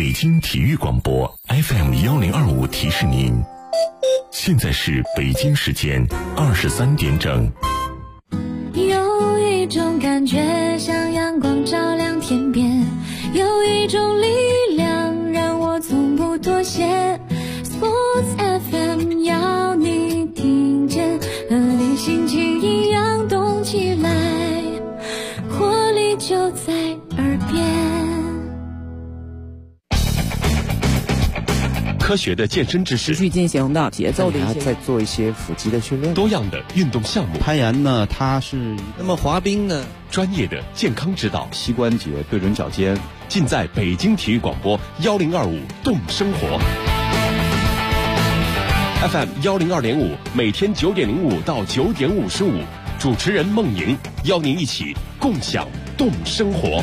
北京体育广播 FM1025提示您，现在是北京时间23点整。 有一种感觉像阳光照亮天边，有一种力量让我从不妥协。 Sports FM 要你听见，和你心情一样动起来，活力就在耳边。 科学的健身知识， 持续进行的节奏的一些， 再做一些腹肌的训练。 多样的运动项目， 攀岩呢，它是那么滑冰呢， 专业的健康指导， 膝关节对准脚尖， 尽在北京体育广播1025动生活。FM 102.5，每天9点05到9点55，主持人孟莹邀您一起共享动生活。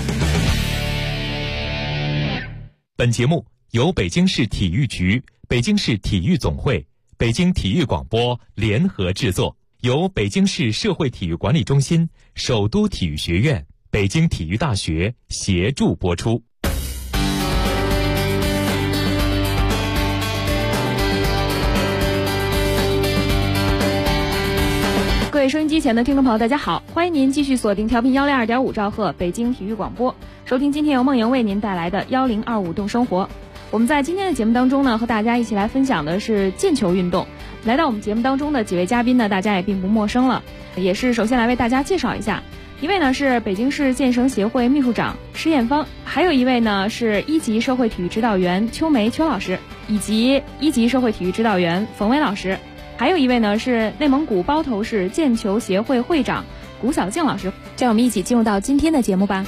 本节目由北京市体育局、北京市体育总会、北京体育广播联合制作，由北京市社会体育管理中心、首都体育学院、北京体育大学协助播出。 各位收音机前的听众朋友，大家好，欢迎您继续锁定调频102.5兆赫北京体育广播，收听今天由孟莹为您带来的1025动生活。我们在今天的节目当中呢，和大家一起来分享的是毽球运动。来到我们节目当中的几位嘉宾呢，大家也并不陌生了，也是首先来为大家介绍一下。一位呢是北京市健绳协会秘书长施艳芳，还有一位呢是1级社会体育指导员邱梅邱老师，以及1级社会体育指导员冯伟老师。还有一位呢是内蒙古包头市毽球协会会长谷小静老师，让我们一起进入到今天的节目吧。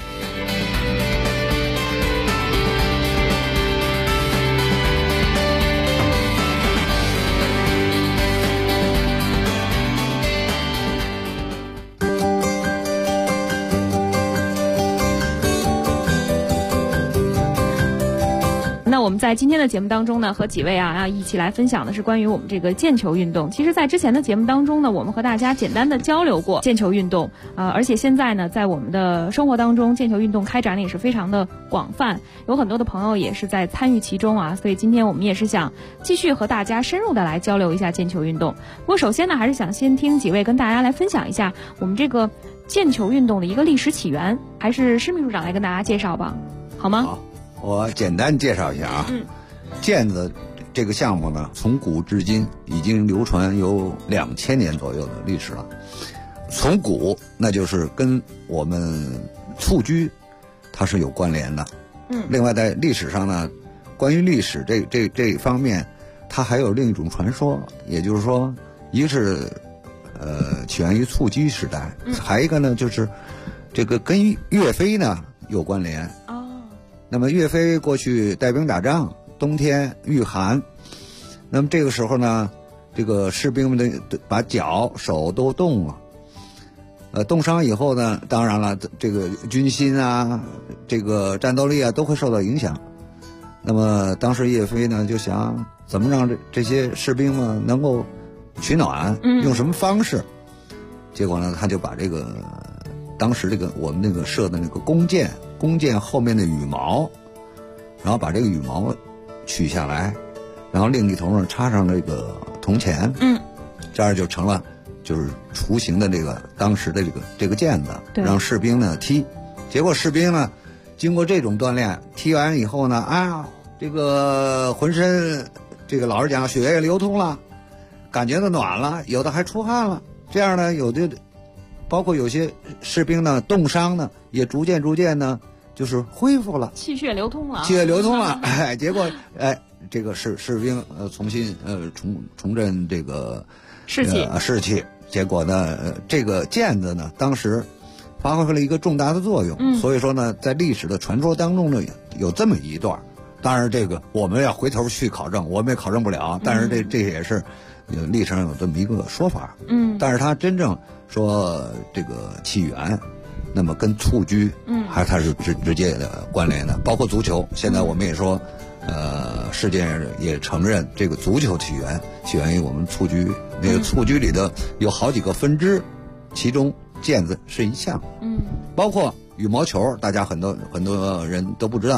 那我们在今天的节目当中呢，和几位一起来分享的是关于我们这个毽球运动。其实在之前的节目当中呢，我们和大家简单的交流过毽球运动，而且现在呢，在我们的生活当中，毽球运动开展的也是非常的广泛，有很多的朋友也是在参与其中啊。所以今天我们也是想继续和大家深入的来交流一下毽球运动。不过首先呢，还是想先听几位跟大家来分享一下我们这个毽球运动的一个历史起源，还是施秘书长来跟大家介绍吧，好吗？ 好，我简单介绍一下啊。毽子这个项目呢，从古至今已经流传有2000年左右的历史了。从古，那就是跟我们蹴鞠它是有关联的。另外在历史上呢，关于历史这一方面，它还有另一种传说，也就是说，一个是起源于蹴鞠时代，还一个呢就是这个跟岳飞呢有关联。那么岳飞过去带兵打仗，冬天御寒，那么这个时候呢，这个士兵们的把脚手都冻了，冻伤以后呢，当然了，这个军心啊，这个战斗力啊都会受到影响。那么当时岳飞呢就想怎么让这些士兵们能够取暖，用什么方式？结果呢，他就把这个当时这个我们那个射的那个弓箭后面的羽毛，然后把这个羽毛取下来，然后另一头呢插上这个铜钱，这样就成了就是雏形的这个当时的这个毽子，让士兵呢踢。结果士兵呢经过这种锻炼，踢完以后呢，这个浑身这个老实讲血液流通了，感觉到暖了，有的还出汗了。这样呢，有的包括有些士兵呢冻伤呢也逐渐呢就是恢复了， 气血流通了， 结果这个士兵重新重振这个士气。结果呢，这个毽子呢当时发挥了一个重大的作用，所以说呢，在历史的传说当中呢有这么一段。当然这个我们要回头去考证，我们也考证不了，但是这也是历史上有这么一个说法。但是它真正说这个起源，那么跟蹴鞠还它是直接的关联的。包括足球，现在我们也说世界也承认这个足球起源于我们蹴鞠。那个蹴鞠里的有好几个分支，其中毽子是一项。包括羽毛球，大家很多人都不知道，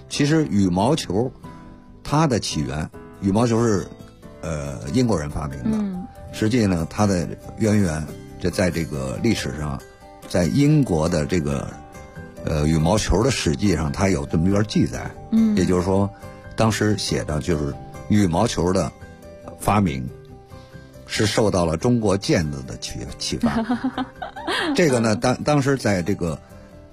其实羽毛球它的起源，羽毛球是英国人发明的。实际呢，它的渊源这在这个历史上，在英国的这个羽毛球的史记上，它有这么一段记载。也就是说，当时写的就是羽毛球的发明是受到了中国毽子的启发。这个呢，当时在这个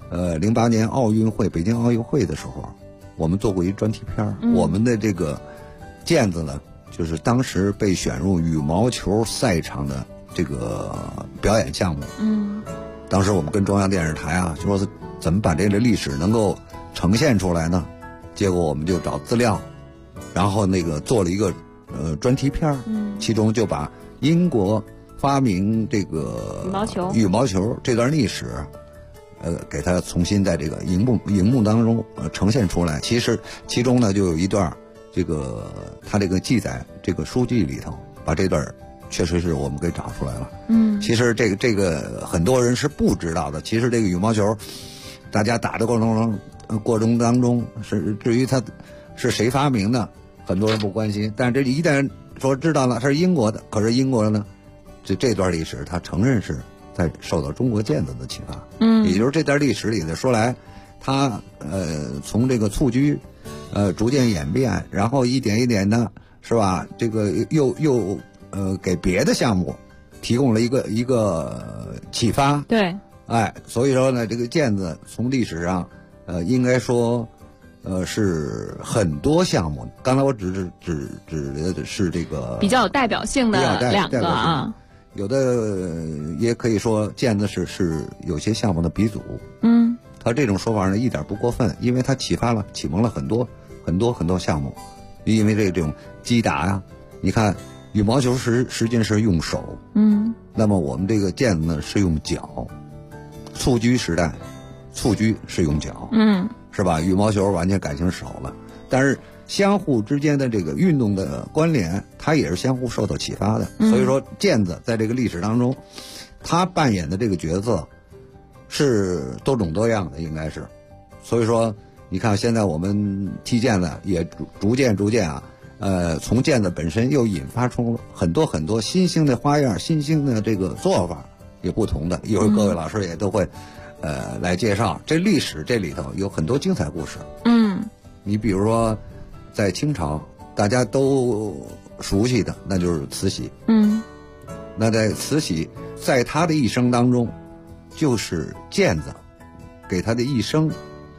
08年奥运会北京奥运会的时候，我们做过一专题片我们的这个毽子呢，就是当时被选入羽毛球赛场的这个表演项目。当时我们跟中央电视台啊，就说怎么把这个历史能够呈现出来呢？结果我们就找资料，然后那个做了一个专题片其中就把英国发明这个羽毛球这段历史，给它重新在这个荧幕当中呈现出来。其实其中呢就有一段这个它这个记载这个书籍里头，把这段确实是我们给找出来了。其实这个很多人是不知道的。其实这个羽毛球，大家打的过程当中是至于它是谁发明的，很多人不关心。但是这一旦说知道了它是英国的，可是英国呢，这段历史它承认是在受到中国毽子的启发。也就是这段历史里的说来，它从这个蹴鞠逐渐演变，然后一点一点的，是吧？这个又给别的项目提供了一个启发。对，所以说呢，这个毽子从历史上应该说是很多项目。刚才我指的是这个比较有代表性的两个啊。 有的也可以说毽子是有些项目的鼻祖。他这种说法呢一点不过分，因为他启蒙了很多项目。因为这种击打呀，你看羽毛球实际是用手，那么我们这个毽子呢是用脚。蹴鞠时代，蹴鞠是用脚，是吧？羽毛球完全改成手了，但是相互之间的这个运动的关联，它也是相互受到启发的。所以说，毽子在这个历史当中，它扮演的这个角色是多种多样的，应该是。所以说，你看现在我们踢毽子也逐渐啊，从毽子本身又引发出很多新兴的花样、新兴的这个做法，也不同的。一会儿各位老师也都会来介绍。这历史这里头有很多精彩故事。你比如说，在清朝大家都熟悉的那就是慈禧。那在慈禧在她的一生当中，就是毽子给她的一生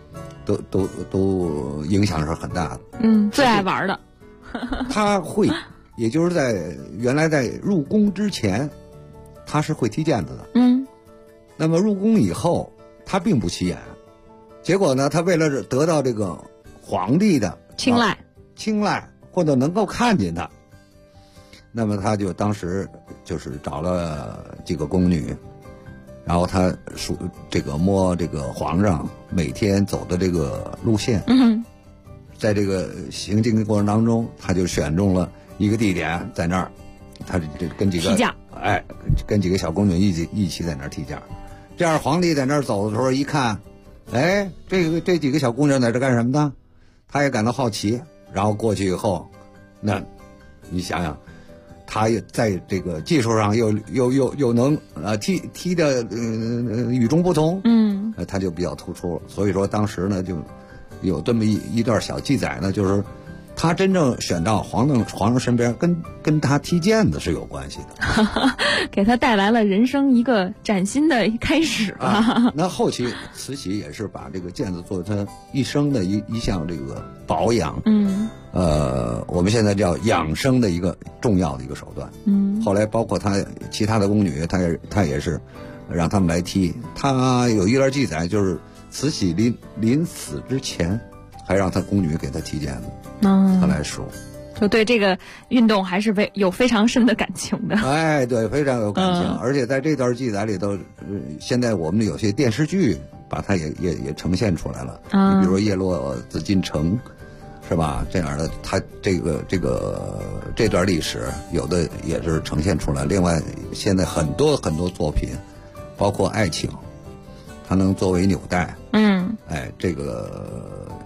都影响是很大的。 最爱玩的。 他会，也就是原来在入宫之前，他是会踢毽子的。那么入宫以后，他并不起眼。结果呢，他为了得到这个皇帝的青睐，或者能够看见他，那么他就当时就是找了几个宫女，然后他摸这个皇上每天走的这个路线。在这个行进的过程当中，他就选中了一个地点，在那儿，他跟几个跟几个小宫女一起在那儿踢毽。这样皇帝在那儿走的时候一看，这几个小姑娘在这干什么呢？他也感到好奇，然后过去以后，那你想想，他也在这个技术上又能踢的与众不同，他就比较突出了。所以说当时呢就有这么一段小记载呢，就是他真正选到皇上身边，跟他踢毽子是有关系的， 给他带来了人生一个崭新的开始了。 那后期慈禧也是把这个毽子作为他一生的一项这个保养，我们现在叫养生的一个重要的一个手段。后来包括他其他的宫女，他也是让他们来踢。他有一段记载，就是慈禧临死之前，还让他宫女给他踢毽子，他来说， 就对这个运动还是有非常深的感情的。 对，非常有感情。而且在这段记载里头，现在我们有些电视剧把它也呈现出来了。你比如说《叶落紫禁城》，是吧？这样的，它这段历史有的也是呈现出来。另外，现在很多作品，包括爱情，它能作为纽带。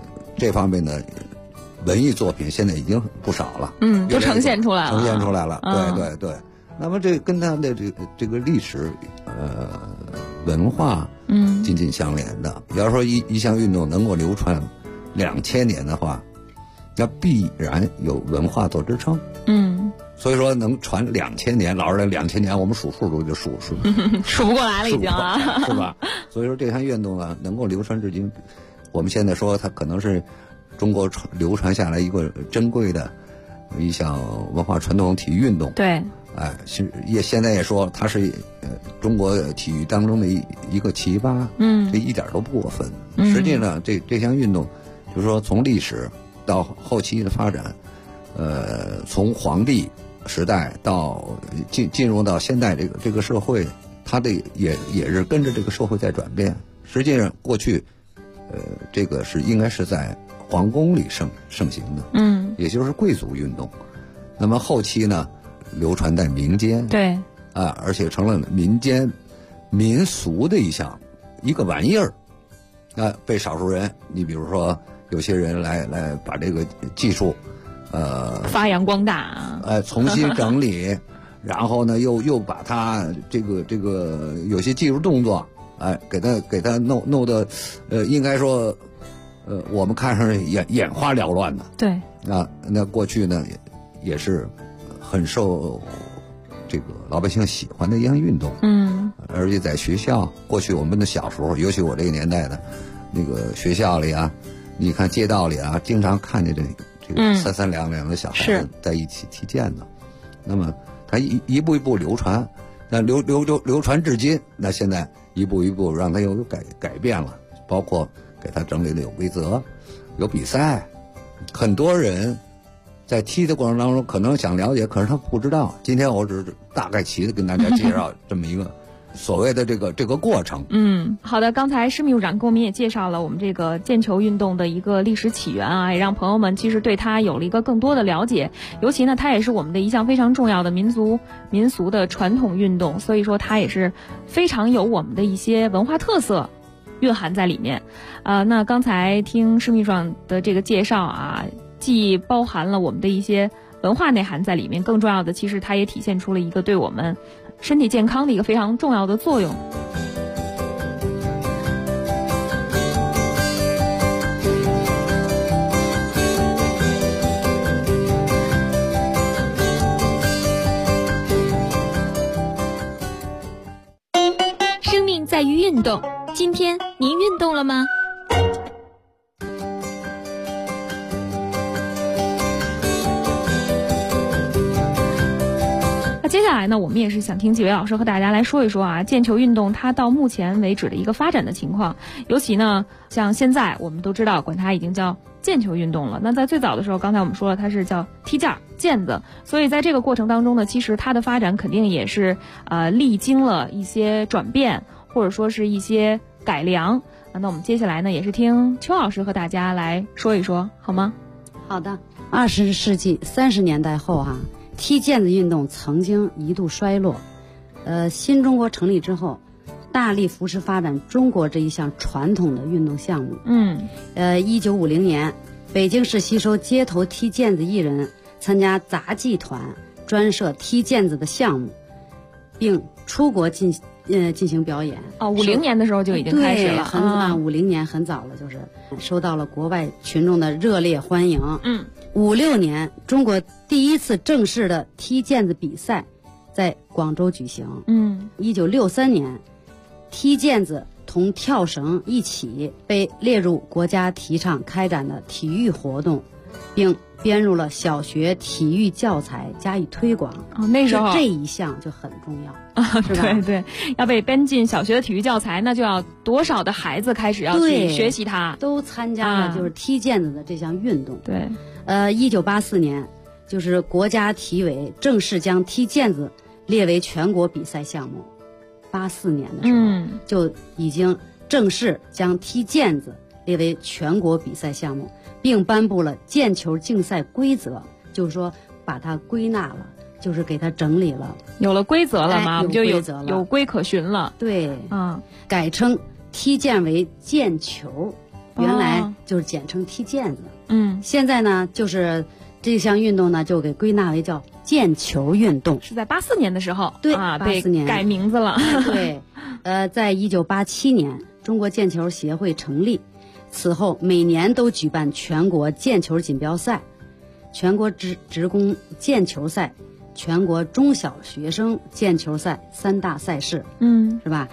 这方面的文艺作品现在已经不少了， 都呈现出来了， 呈现出来了，对。那么这跟他的这个历史文化紧紧相连的。比方说一项运动能够流传2000年的话，那必然有文化做支撑。所以说能传2000年，老实来2000年我们数数就数不过来了已经啊， 是吧？所以说这项运动啊能够流传至今，我们现在说它可能是中国流传下来一个珍贵的一项文化传统体育运动。 对。 现在也说它是中国体育当中的一个奇葩，这一点都不过分。实际上这项运动，就是说从历史到后期的发展，从皇帝时代到进入到现在这个社会，它的也是跟着这个社会在转变。实际上过去，这个应该是在皇宫里盛行的，也就是贵族运动。那么后期呢？流传在民间， 对， 而且成了民间民俗的一个玩意儿，被少数人，你比如说有些人来把这个技术， 发扬光大， 重新整理，然后呢又把它这个有些技术动作，给它弄得，应该说，我们看上眼花缭乱的， 对， 那过去呢也是。很受这个老百姓喜欢的一项运动，而且在学校，过去我们的小时候，尤其我这个年代的，那个学校里啊，你看街道里啊，经常看见这个三三两两的小孩子在一起踢毽子，那么他一步一步流传，那流传至今，那现在一步一步让他有改变了，包括给他整理的有规则，有比赛，很多人。在踢的过程当中，可能想了解，可是他不知道。今天我只是大概齐的跟大家介绍这么一个所谓的这个过程。 好的。刚才施秘书长给我们也介绍了我们这个毽球运动的一个历史起源啊，也让朋友们其实对它有了一个更多的了解。尤其呢，它也是我们的一项非常重要的民俗的传统运动，所以说它也是非常有我们的一些文化特色蕴含在里面。那刚才听施秘书长的这个介绍啊。既包含了我们的一些文化内涵在里面，更重要的其实它也体现出了一个对我们身体健康的一个非常重要的作用。 生命在于运动，今天您运动了吗？ 接下来呢，我们也是想听几位老师和大家来说一说啊，毽球运动它到目前为止的一个发展的情况。尤其呢，像现在我们都知道，管它已经叫毽球运动了。那在最早的时候，刚才我们说了，它是叫踢毽毽子。所以在这个过程当中呢，其实它的发展肯定也是历经了一些转变，或者说是一些改良。那我们接下来呢，也是听邱老师和大家来说一说，好吗？ 好的。20世纪30年代后踢毽子运动曾经一度衰落，新中国成立之后，大力扶持发展中国这一项传统的运动项目。1950年，北京市吸收街头踢毽子艺人，参加杂技团，专设踢毽子的项目，并出国进行表演。 50年的时候就已经开始了， 很晚，50年很早了，就是受到了国外群众的热烈欢迎。56年，中国第一次正式的踢毽子比赛在广州举行。1963年，踢毽子同跳绳一起被列入国家提倡开展的体育活动，并编入了小学体育教材加以推广。 那时候这一项就很重要是吧？ 对，要被编进小学的体育教材，那就要多少的孩子开始要去学习它， 都参加了就是踢毽子的这项运动。 对 ，1984年，就是国家体委正式将踢毽子列为全国比赛项目。84年的时候，就已经正式将踢毽子列为全国比赛项目，并颁布了毽球竞赛规则，就是说把它归纳了，就是给它整理了， 有了规则了嘛，我们就有规可循了。 对，改称踢毽为毽球， 原来就是简称踢毽子。 嗯， 现在呢，就是这项运动呢，就给归纳为叫毽球运动。 是在84年的时候， 对被 84年改名字了。 对，在1987年，中国毽球协会成立，此后每年都举办全国毽球锦标赛、全国职工毽球赛、全国中小学生毽球赛3大赛事，是吧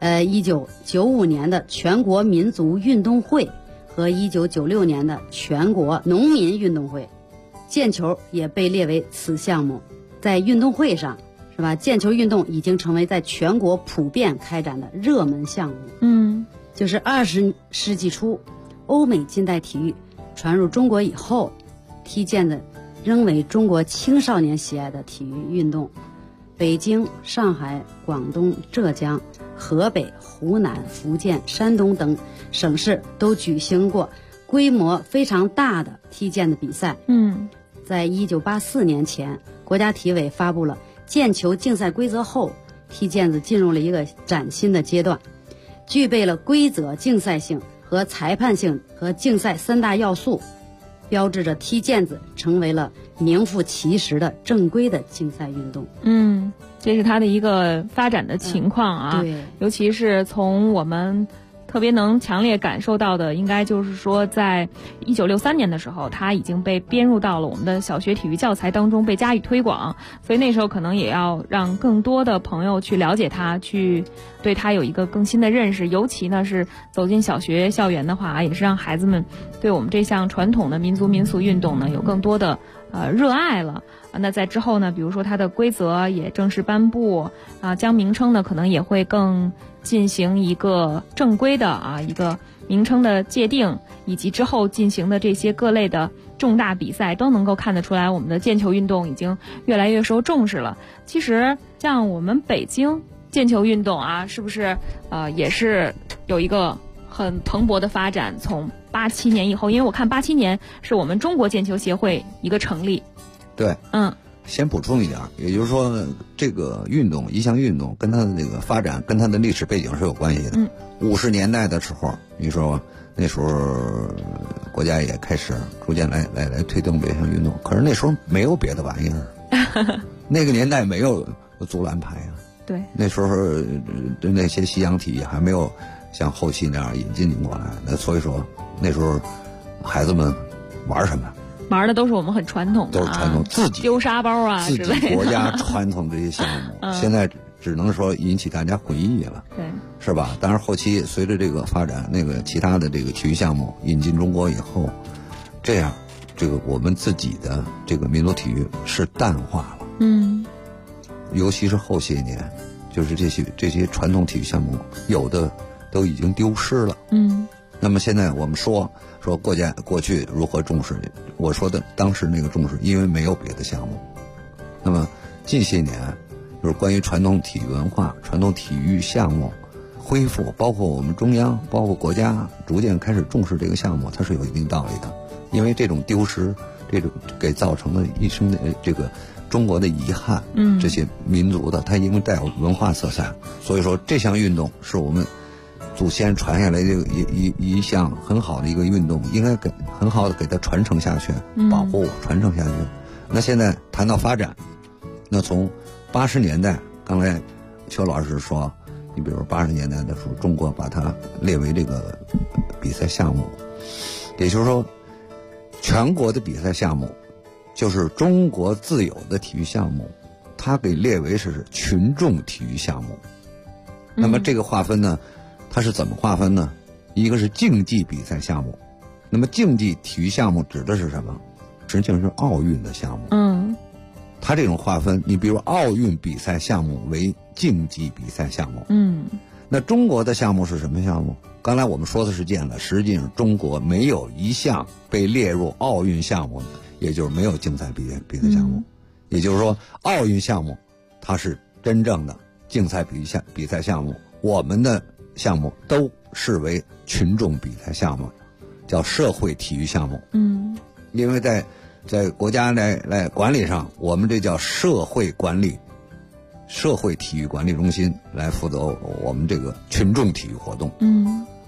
？1995年的全国民族运动会和1996年的全国农民运动会，毽球也被列为此项目。在运动会上，是吧？毽球运动已经成为在全国普遍开展的热门项目。就是20世纪初，欧美近代体育传入中国以后，踢毽子仍为中国青少年喜爱的体育运动。北京、上海、广东、浙江、河北、湖南、福建、山东等省市都举行过规模非常大的踢毽子比赛。在1984年前，国家体委发布了毽球竞赛规则后，踢毽子进入了一个崭新的阶段，具备了规则、竞赛性和裁判性和竞赛3大要素，标志着踢毽子成为了名副其实的正规的竞赛运动。 这是它的一个发展的情况啊。 对， 尤其是从我们特别能强烈感受到的，应该就是说在1963年的时候，它已经被编入到了我们的小学体育教材当中，被加以推广。所以那时候可能也要让更多的朋友去了解它，去对它有一个更新的认识。尤其呢是走进小学校园的话，也是让孩子们对我们这项传统的民族民俗运动呢有更多的热爱了。那在之后呢，比如说它的规则也正式颁布将名称呢可能也会更进行一个正规的一个名称的界定，以及之后进行的这些各类的重大比赛都能够看得出来，我们的毽球运动已经越来越受重视了。其实像我们北京毽球运动是不是也是有一个很蓬勃的发展？从87年以后，因为我看87年是我们中国毽球协会一个成立。 对，先补充一点，也就是说，这个运动一项运动跟它的这个发展跟它的历史背景是有关系的。50年代的时候，你说那时候国家也开始逐渐来推动这项运动，可是那时候没有别的玩意儿，那个年代没有足篮排对， 那时候那些西洋体育还没有像后期那样引进过来，那所以说那时候孩子们玩什么？ 玩的都是我们很传统的， 都是传统，自己丢沙包之类的， 自己国家传统这些项目，现在只能说引起大家回忆了， 对， 是吧？当然后期随着这个发展，那个其他的这个体育项目引进中国以后，这样这个我们自己的这个民族体育是淡化了，尤其是后些年，就是这些传统体育项目有的都已经丢失了，那么现在我们说过去如何重视，我说的当时那个重视，因为没有别的项目。那么近些年，就是关于传统体育文化、传统体育项目恢复，包括我们中央、包括国家逐渐开始重视这个项目，它是有一定道理的。因为这种丢失，这种给造成了一生的这个中国的遗憾，这些民族的，它因为带有文化色彩，所以说这项运动是我们祖先传下来的一项很好的一个运动，应该很好的给它传承下去，保护传承下去。那现在谈到发展，那从80年代，刚才邱老师说，你比如80年代的时候，中国把它列为这个比赛项目，也就是说，全国的比赛项目，就是中国自有的体育项目，它给列为是群众体育项目。那么这个划分呢？它是怎么划分呢？一个是竞技比赛项目，那么竞技体育项目指的是什么？实际上是奥运的项目。它这种划分，你比如奥运比赛项目为竞技比赛项目。那中国的项目是什么项目？刚才我们说的是毽子，实际上中国没有一项被列入奥运项目的，也就是没有竞赛比赛项目。也就是说，奥运项目它是真正的竞赛比赛项目，我们的项目都视为群众比赛项目，叫社会体育项目。因为在国家来管理上，我们这叫社会管理，社会体育管理中心来负责我们这个群众体育活动。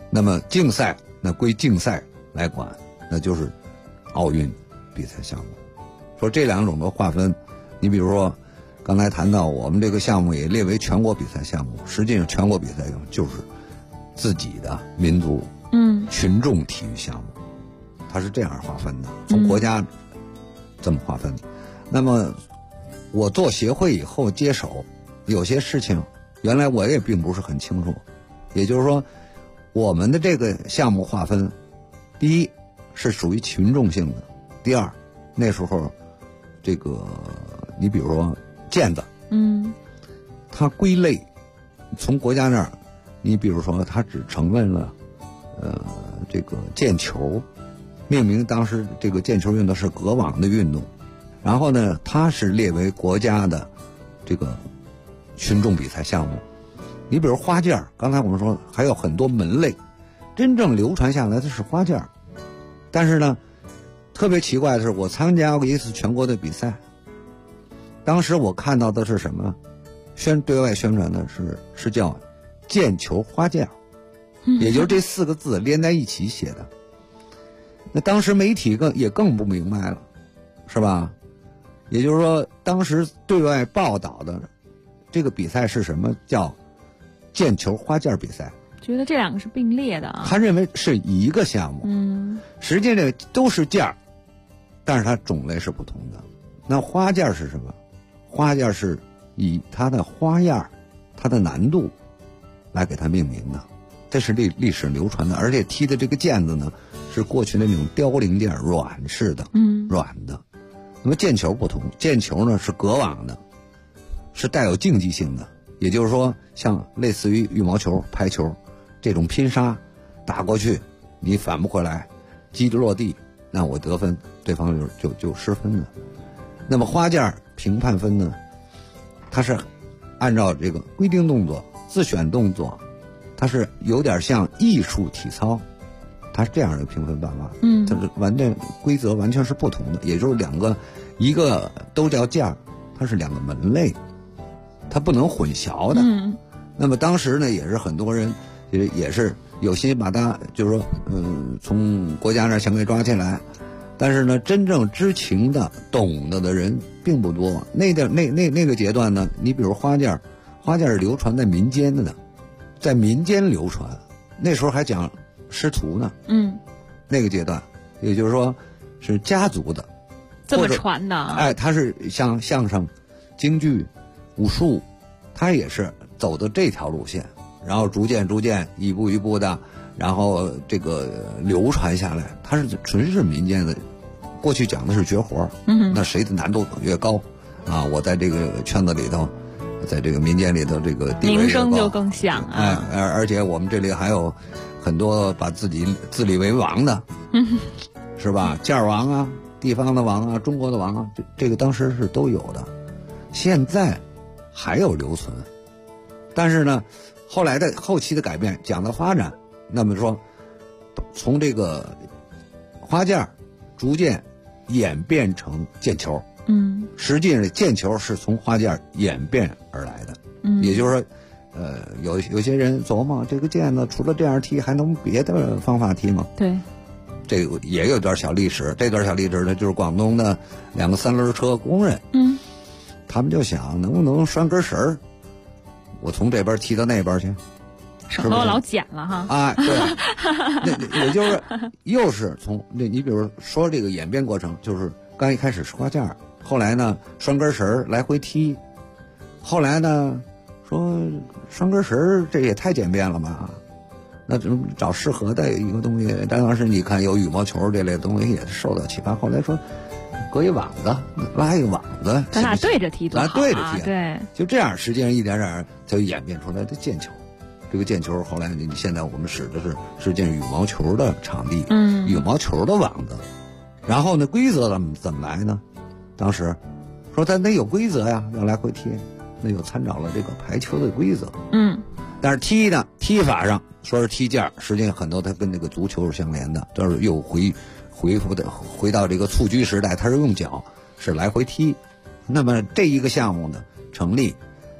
那么竞赛那归竞赛来管，那就是奥运比赛项目。说这两种的划分，你比如说刚才谈到我们这个项目也列为全国比赛项目，实际上全国比赛项目就是自己的民族群众体育项目，它是这样划分的，从国家这么划分。那么我做协会以后接手，有些事情原来我也并不是很清楚，也就是说我们的这个项目划分，第一是属于群众性的，第二那时候这个你比如说毽子，它归类从国家那儿，你比如说它只承认了这个毽球，命名当时这个毽球运动是隔网的运动，然后呢它是列为国家的这个群众比赛项目。你比如花毽，刚才我们说还有很多门类，真正流传下来的是花毽，但是呢特别奇怪的是，我参加过一次全国的比赛，当时我看到的是什么？对外宣传的是叫毽球花毽，也就是这4个字连在一起写的。那当时媒体也更不明白了，是吧？也就是说，当时对外报道的这个比赛是什么？叫毽球花毽比赛。 觉得这两个是并列的啊。 他认为是一个项目，实际上都是毽，但是它种类是不同的。那花毽是什么？花毽是以它的花样、它的难度来给它命名的，这是历史流传的。而且踢的这个毽子呢，是过去的那种凋零件，软式的，软的。那么毽球不同，毽球呢是隔网的，是带有竞技性的，也就是说，像类似于羽毛球、排球这种拼杀，打过去你反不回来，击着落地，那我得分，对方就失分了。那么花毽评判分呢，它是按照这个规定动作、自选动作，它是有点像艺术体操，它是这样的评分办法。它是规则完全是不同的，也就是一个都叫毽，它是2个门类，它不能混淆的。那么当时呢，也是很多人也是有心把它就是说从国家那儿想给抓起来，但是呢真正知情的懂得的人并不多。那个阶段呢，你比如花毽是流传在民间的呢，在民间流传，那时候还讲师徒呢。那个阶段也就是说是家族的这么传的。 它是像相声、京剧、武术，它也是走的这条路线，然后逐渐一步一步的，然后这个流传下来，它是纯是民间的。过去讲的是绝活，那谁的难度越高啊，我在这个圈子里头，在这个民间里头，这个地位名声就更响啊。 而且我们这里还有很多把自己自立为王的，是吧？毽王啊，地方的王啊，中国的王啊，这个当时是都有的，现在还有留存。但是呢，后期的改变，讲到发展，那么说从这个花毽逐渐演变成毽球。实际上毽球是从花毽演变而来的。也就是说有些人琢磨这个毽子除了这样踢还能别的方法踢吗？ 对， 这个也有段小历史。这段小历史呢，就是广东的2个3轮车工人，他们就想能不能拴根绳儿，我从这边踢到那边去， 省得我老捡了哈。 对，那也就是又是从你比如说这个演变过程，就是刚一开始是花毽，后来呢拴根绳来回踢，后来呢说拴根绳这也太简便了吧，那找适合的一个东西。当时你看有羽毛球这类东西也受到启发，后来说搁一网子，拉一个网子， 咱俩对着踢多好啊！ 对着踢， 对，就这样，实际上一点点就演变出来的毽球。这个毽球后来现在我们使的是实际上羽毛球的场地，羽毛球的网子。然后呢，规则怎么来呢？当时说咱得有规则呀，要来回踢，那就参照了这个排球的规则。但是踢法上说是踢毽，实际上很多它跟这个足球是相连的，就是又回到这个蹴鞠时代，它是用脚是来回踢。那么这一个项目呢成立，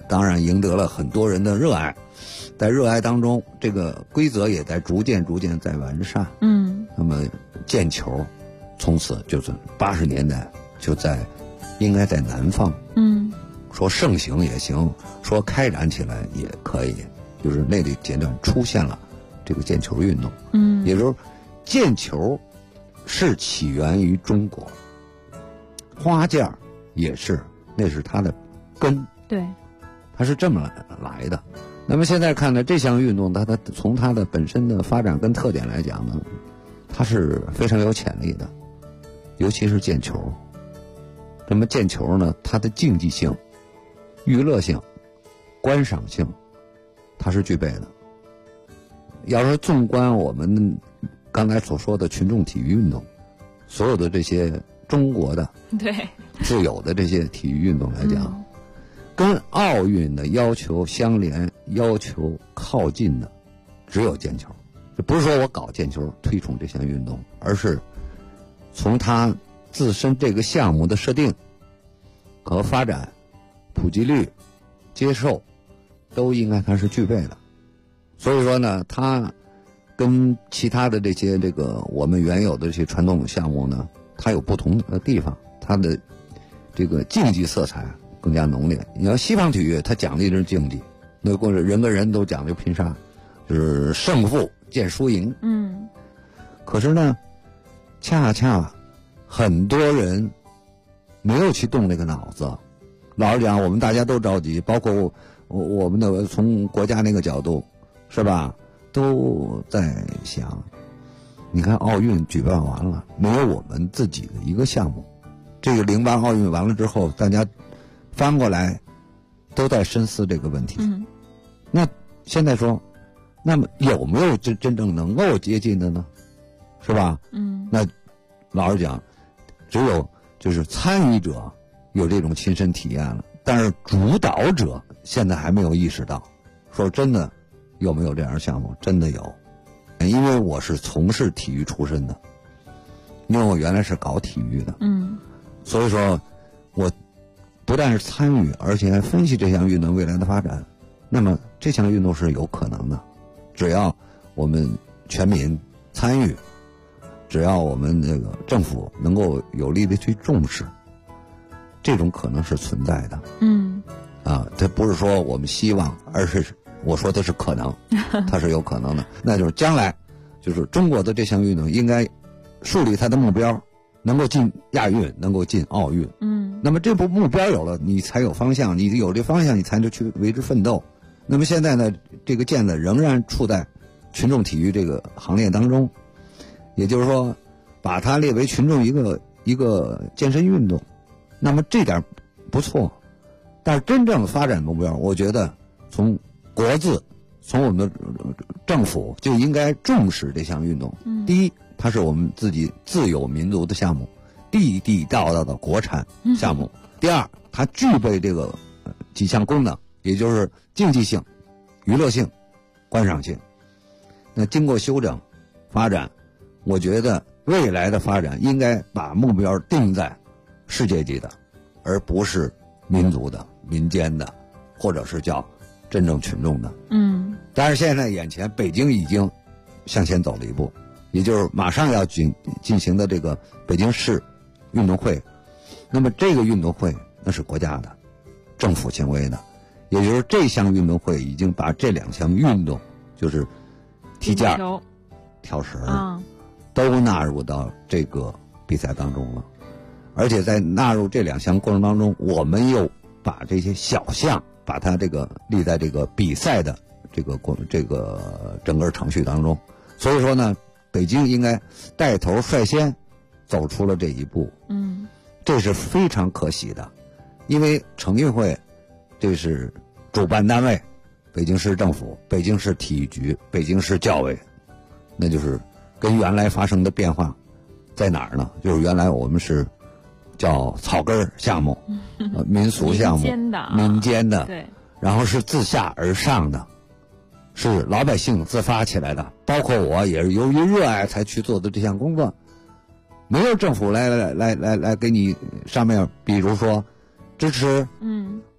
当然赢得了很多人的热爱。在热爱当中，这个规则也在逐渐在完善。那么毽球从此就是80年代就应该在南方，说盛行也行，说开展起来也可以，就是那个阶段出现了这个毽球运动。也就是毽球是起源于中国，花件也是，那是它的根， 对， 它是这么来的。那么现在看呢，这项运动它从它的本身的发展跟特点来讲呢，它是非常有潜力的，尤其是毽球。那么毽球呢，它的竞技性、娱乐性、观赏性，它是具备的。要是纵观我们刚才所说的群众体育运动，所有的这些中国的对自有的这些体育运动来讲，跟奥运的要求相连、要求靠近的，只有毽球。这不是说我搞毽球推崇这项运动，而是从它自身这个项目的设定和发展、普及率、接受，都应该它是具备的。所以说呢，它跟其他的这些我们原有的这些传统项目呢，它有不同的地方，它的这个竞技色彩更加浓烈。你要西方体育，它讲的是竞技，那过人跟人都讲究拼杀，就是胜负见输赢。可是呢，恰恰很多人没有去动这个脑子。老实讲，我们大家都着急，包括我们的从国家那个角度，是吧？都在想，你看奥运举办完了，没有我们自己的一个项目。这个08奥运完了之后，大家翻过来都在深思这个问题。那现在说，那么有没有真正能够接近的呢？是吧？那老实讲，只有就是参与者有这种亲身体验了，但是主导者现在还没有意识到。说真的，有没有这样的项目？真的有，因为我是从事体育出身的，因为我原来是搞体育的，所以说我不但是参与，而且还分析这项运动未来的发展。那么这项运动是有可能的，只要我们全民参与，只要我们这个政府能够有力的去重视，这种可能是存在的。这不是说我们希望，而是我说的是可能，它是有可能的。那就是将来，就是中国的这项运动应该树立它的目标，能够进亚运，能够进奥运。那么这部目标有了，你才有方向，你有这方向，你才能去为之奋斗。那么现在呢，这个毽子仍然处在群众体育这个行列当中，也就是说，把它列为群众一个健身运动，那么这点不错。但是真正的发展目标，我觉得从国字，从我们的政府就应该重视这项运动。第一，它是我们自己自有民族的项目，地地道道的国产项目。第二，它具备这个几项功能，也就是竞技性、娱乐性、观赏性。那经过修整发展，我觉得未来的发展应该把目标定在世界级的，而不是民族的、民间的，或者是叫真正群众的。但是现在眼前北京已经向前走了一步，也就是马上要进行的这个北京市运动会。那么这个运动会那是国家的政府行为的，也就是这项运动会已经把这两项运动，就是踢毽、跳绳都纳入到这个比赛当中了。而且在纳入这两项过程当中，我们又把这些小项把它这个立在这个比赛的这个整个程序当中。所以说呢，北京应该带头率先走出了这一步。这是非常可喜的，因为城运会这是主办单位，北京市政府、北京市体育局、北京市教委，那就是跟原来发生的变化在哪儿呢？就是原来我们是叫草根项目，民俗项目，民间的，对，然后是自下而上的，是老百姓自发起来的，包括我也是由于热爱才去做的这项工作，没有政府来给你上面，比如说支持，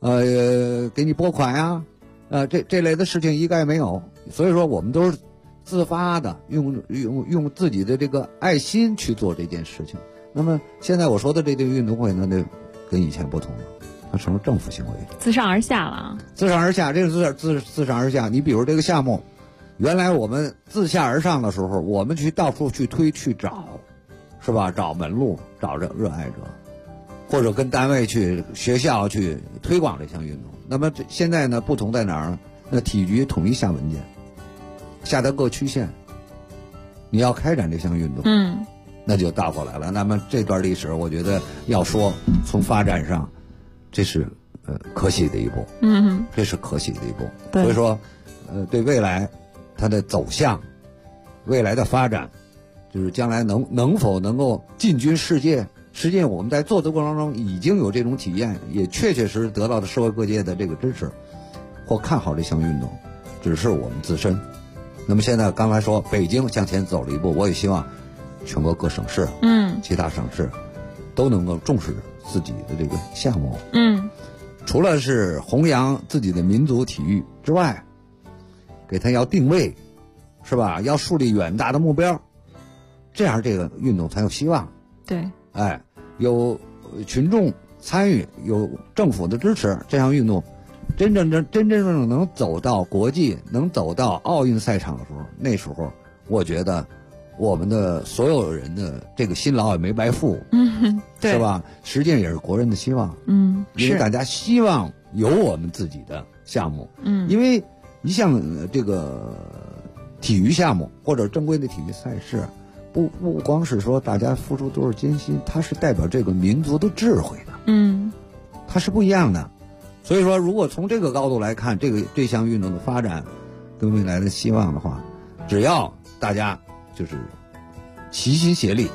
给你拨款呀，这类的事情一概没有。所以说我们都是自发的，用自己的这个爱心去做这件事情。那么现在我说的这个运动会呢，那跟以前不同了，它成了政府行为， 自上而下了。自上而下，这个自上而下。你比如这个项目，原来我们自下而上的时候，我们去到处去推去找，是吧？找门路，找热爱者，或者跟单位去、学校去推广这项运动。那么现在呢，不同在哪儿呢？那体育局统一下文件，下到各区县，你要开展这项运动，那就倒过来了。那么这段历史，我觉得要说从发展上，这是可喜的一步，这是可喜的一步。所以说，对未来它的走向，未来的发展，就是将来能否能够进军世界。实际上我们在做的过程中已经有这种体验，也确确实实得到了社会各界的这个支持或看好这项运动，只是我们自身。那么现在刚才说北京向前走了一步，我也希望全国各省市其他省市都能够重视自己的这个项目，除了是弘扬自己的民族体育之外，给它要定位，是吧？要树立远大的目标，这样这个运动才有希望。 对， 有群众参与，有政府的支持，这项运动真正能走到国际，能走到奥运赛场的时候，那时候我觉得我们的所有人的这个辛劳也没白付，是吧？实际上也是国人的希望，因为大家希望有我们自己的项目，因为一项这个体育项目或者正规的体育赛事，不光是说大家付出多少艰辛，它是代表这个民族的智慧的，它是不一样的。所以说，如果从这个高度来看，这项运动的发展跟未来的希望的话，只要大家就是齐心协力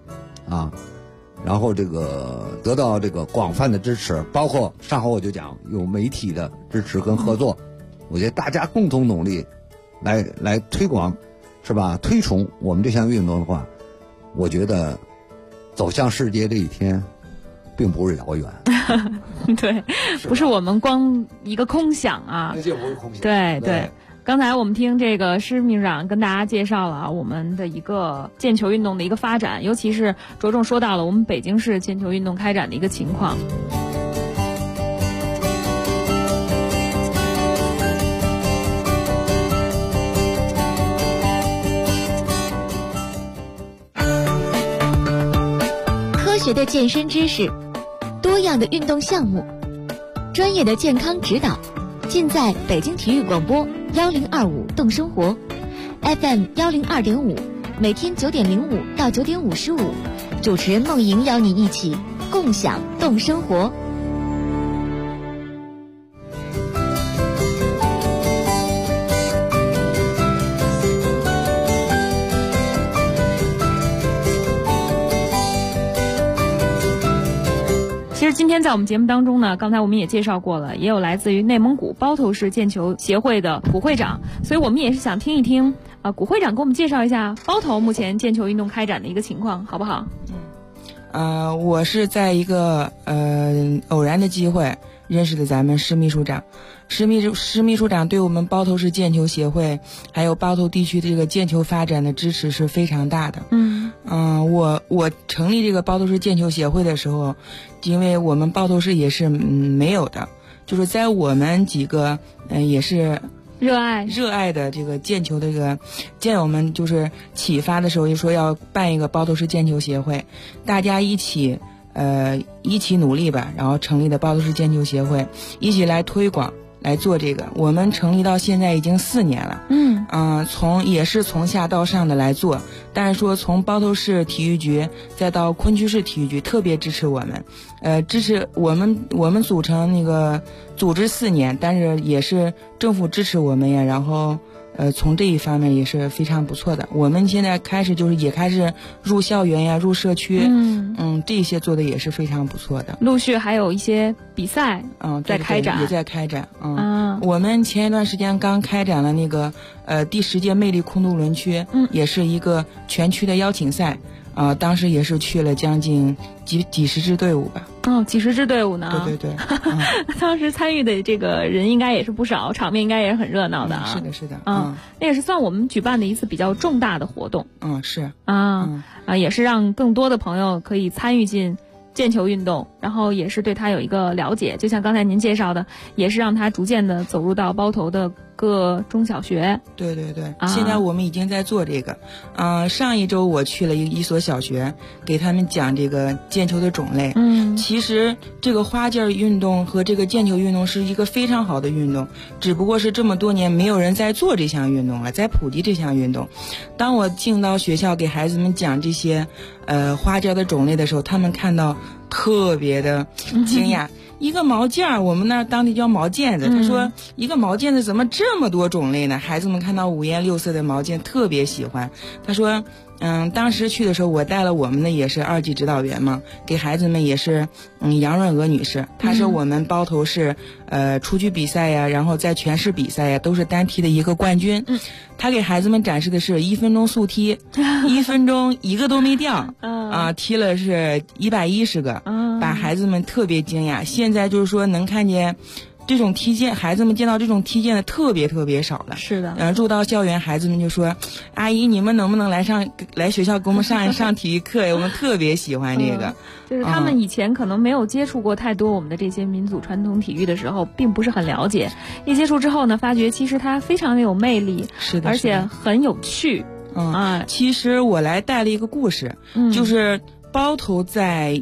然后这个得到这个广泛的支持，包括上回我就讲有媒体的支持跟合作，我觉得大家共同努力来推广，是吧？推崇我们这项运动的话，我觉得走向世界这一天并不是遥远。 对，不是我们光一个空想啊， 这不是空想。 对。刚才我们听这个施秘书长跟大家介绍了我们的一个毽球运动的一个发展，尤其是着重说到了我们北京市毽球运动开展的一个情况。 科学的健身知识，多样的运动项目，专业的健康指导，尽在北京体育广播1025动生活 FM 102.5，每天9点05到9点55，主持人梦莹邀你一起共享动生活。 其实今天在我们节目当中呢，刚才我们也介绍过了，也有来自于内蒙古包头市毽球协会的古会长，所以我们也是想听一听古会长给我们介绍一下包头目前毽球运动开展的一个情况，好不好？ 我是在一个偶然的机会认识的咱们施秘书长。施秘书长对我们包头市毽球协会还有包头地区的这个毽球发展的支持是非常大的。我成立这个包头市毽球协会的时候，因为我们包头市也是没有的，就是在我们几个也是热爱的这个毽球的这个毽友们就是启发的时候，就说要办一个包头市毽球协会，大家一起努力吧，然后成立的包头市毽球协会，一起来推广来做这个。我们成立到现在已经4年了，也是从下到上的来做，但是说从包头市体育局再到昆曲市体育局特别支持我们，支持我们组成那个组织4年，但是也是政府支持我们呀，然后从这一方面也是非常不错的。我们现在也开始入校园呀，入社区，这些做的也是非常不错的。 陆续还有一些比赛，在开展， 也在开展。我们前一段时间刚开展了那个第10届魅力空渡轮区，也是一个全区的邀请赛，当时也是去了将近几十支队伍吧。 哦，几十支队伍呢？ 对对对， 当时参与的这个人应该也是不少，场面应该也是很热闹的啊。 是的，是的， 那也是算我们举办的一次比较重大的活动。 是也是让更多的朋友可以参与进毽球运动，然后也是对他有一个了解，就像刚才您介绍的，也是让他逐渐的走入到包头的各中小学。 对对对，现在我们已经在做这个。上一周我去了一所小学，给他们讲这个毽球的种类。其实这个花毽运动和这个毽球运动是一个非常好的运动，只不过是这么多年没有人在做这项运动了，在普及这项运动。当我进到学校给孩子们讲这些花毽的种类的时候，他们看到特别的惊讶。一个毛毽，我们那当地叫毛毽子。他说一个毛毽子怎么这么多种类呢？孩子们看到五颜六色的毛毽特别喜欢。他说当时去的时候我带了我们的也是2级指导员嘛，给孩子们也是杨润娥女士，她是我们包头市出区比赛呀，然后在全市比赛呀都是单踢的一个冠军。她给孩子们展示的是1分钟速踢，1分钟一个都没掉踢了是110个，把孩子们特别惊讶。现在就是说能看见这种踢毽，孩子们见到这种踢毽的特别特别少了。 是的， 入到校园，孩子们就说：“阿姨，你们能不能来学校给我们上体育课呀？我们特别喜欢这个。” 就是他们以前可能没有接触过太多我们的这些民族传统体育的时候，并不是很了解。一接触之后呢，发觉其实它非常的有魅力， 是的， 而且很有趣。 其实我来带了一个故事，就是包头在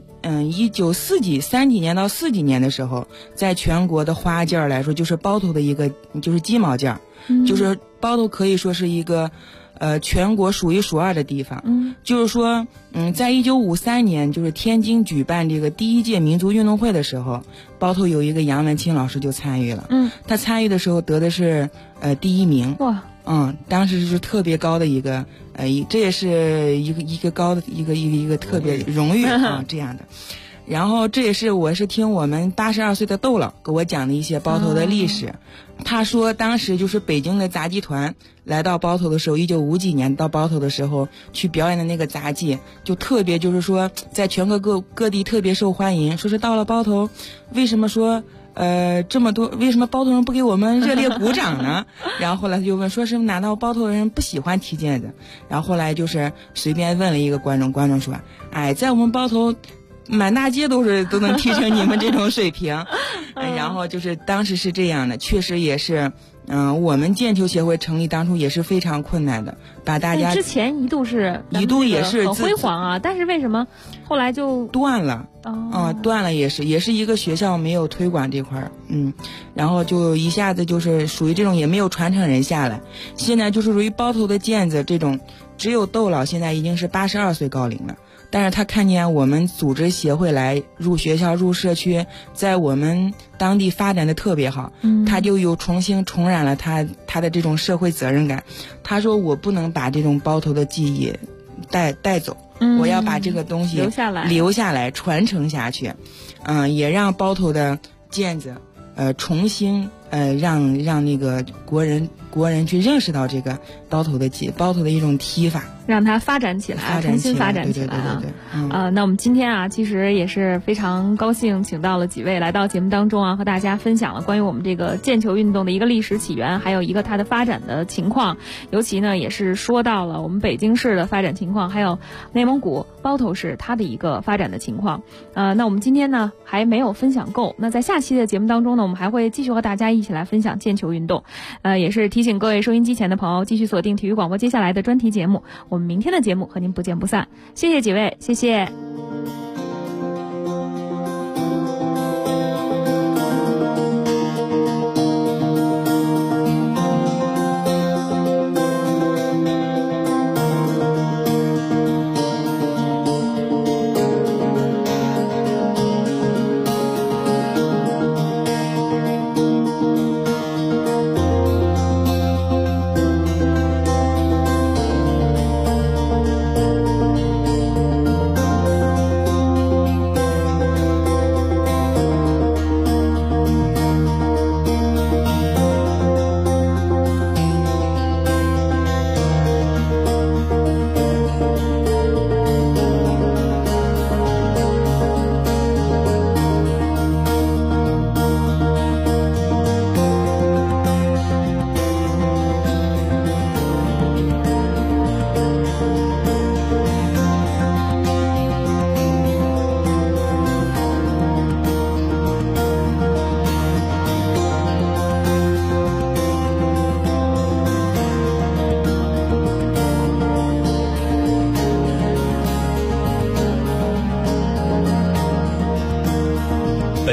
193几年到4几年的时候，在全国的花毽来说，就是包头的一个就是鸡毛毽，就是包头可以说是一个全国数1数2的地方。就是说在1953年就是天津举办这个第1届民族运动会的时候，包头有一个杨文清老师就参与了。他参与的时候得的是第1名。 哇， 当时是特别高的一个这也是一个高的一个特别荣誉这样的。然后这也是我是听我们82岁的窦老给我讲的一些包头的历史。他说当时就是北京的杂技团来到包头的时候，1950几年到包头的时候去表演的那个杂技，就特别就是说在全国各地特别受欢迎。说是到了包头，为什么说这么多，为什么包头人不给我们热烈鼓掌呢？然后后来他就问，说是难道包头人不喜欢踢毽子？然后后来就是随便问了一个观众说，在我们包头满大街都能踢成你们这种水平。然后就是当时是这样的，确实也是我们毽球协会成立当初也是非常困难的，把大家之前一度也是很辉煌啊，但是为什么后来就断了？断了也是一个学校没有推广这块儿，然后就一下子就是属于这种也没有传承人下来。现在就是属于包头的毽子这种，只有窦老现在已经是82岁高龄了。但是他看见我们组织协会来入学校入社区，在我们当地发展的特别好，他就又重新重燃了他的这种社会责任感。他说我不能把这种包头的记忆带走，我要把这个东西留下来传承下去，也让包头的毽子重新让那个国人去认识到这个包头的一种踢法， 让它发展起来，重新发展起来啊！那我们今天啊，其实也是非常高兴，请到了几位来到节目当中啊，和大家分享了关于我们这个毽球运动的一个历史起源，还有一个它的发展的情况。尤其呢，也是说到了我们北京市的发展情况，还有内蒙古包头市它的一个发展的情况。那我们今天呢还没有分享够，那在下期的节目当中呢，我们还会继续和大家一起来分享毽球运动。也是提醒各位收音机前的朋友继续锁定体育广播接下来的专题节目，我们明天的节目和您不见不散。谢谢几位，谢谢。